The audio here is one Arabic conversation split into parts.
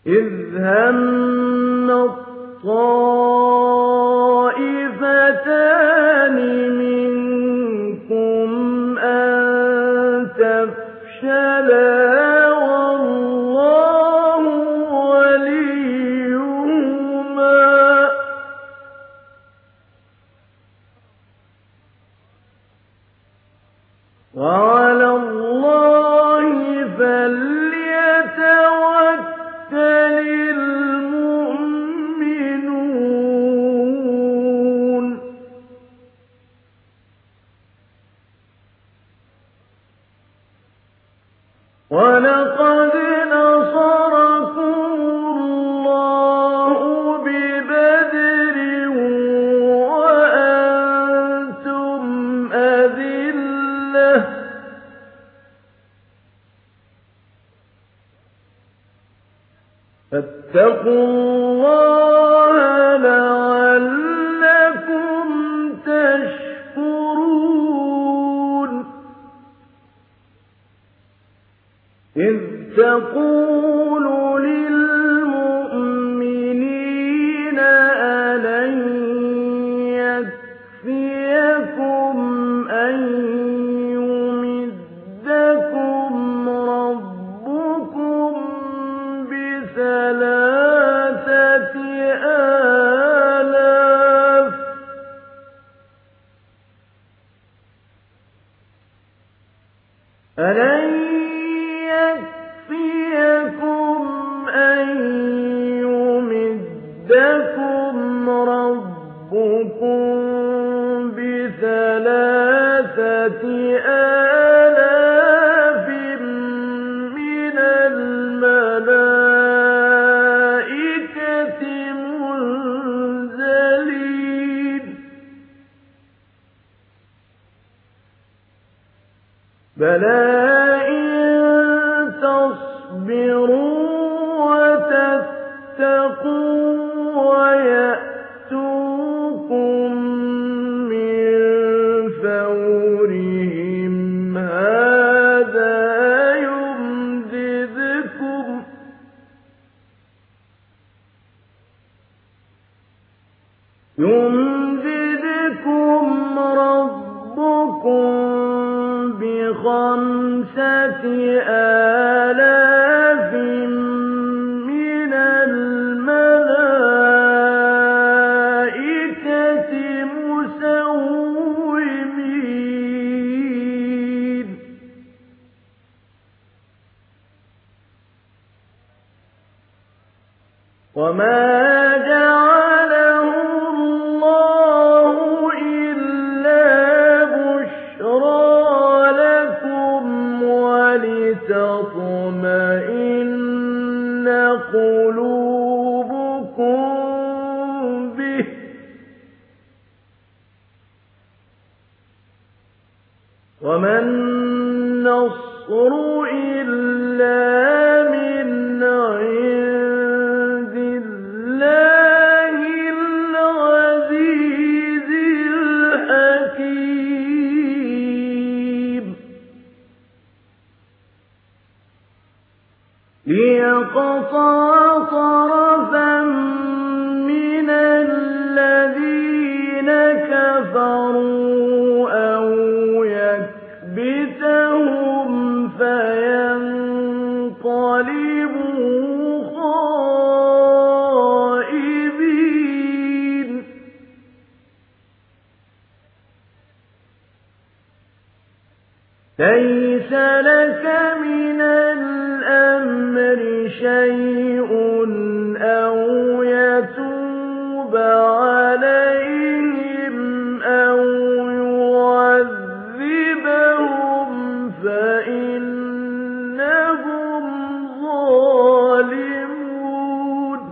إذ هم الطائفتان منكم أن تفشلا والله وليهما وعلى الله فليتوكل المؤمنون ولقد نصركم الله ببدر وأنتم أذلة فاتقوا الله لعلكم تشكرون إذ تقول للمؤمنين ألن يكفيكم أن يمدكم ربكم بثلاثة آلاف ألن يكفيكم أن يمدكم ربكم بثلاثة آلاف من الملائكة منزلين بلى إن تصبروا وتتقوا ويأتوكم من فورهم هذا يمددكم ربكم بخمسة آلاف من الملائكة مسومين وما جعله الله إلا بشرى لكم ولتطمئن قلوبكم به وما النصر إلا من عند الله العزيز الحكيم ليقطع طرفا من الذين كفروا أو يكبتهم فينقلبوا خائبين ليس لك من الأمر شيء أو يتوب عليهم أو يعذبهم فإنهم ظالمون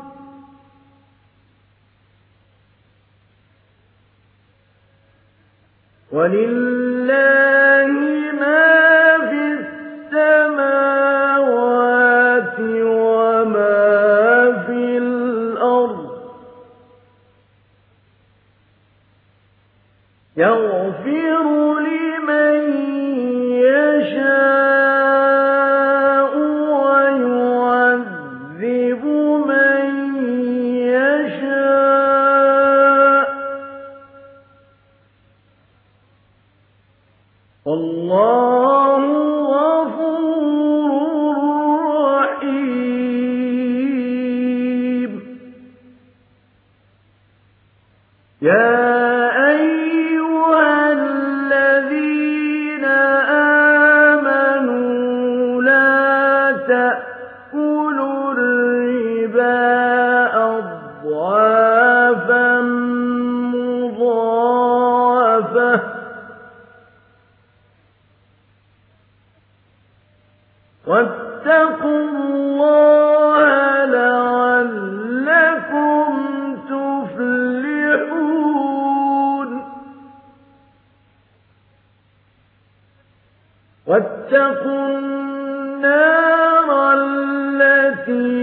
ولله ما في السماوات وما في الأرض يغفر لمن يشاء ويعذب والله غفور رحيم. يا أيها الذين آمنوا لا تأكلوا الربا أضعافا مضاعفة واتقوا الله لعلكم تفلحون. واتقوا النار التي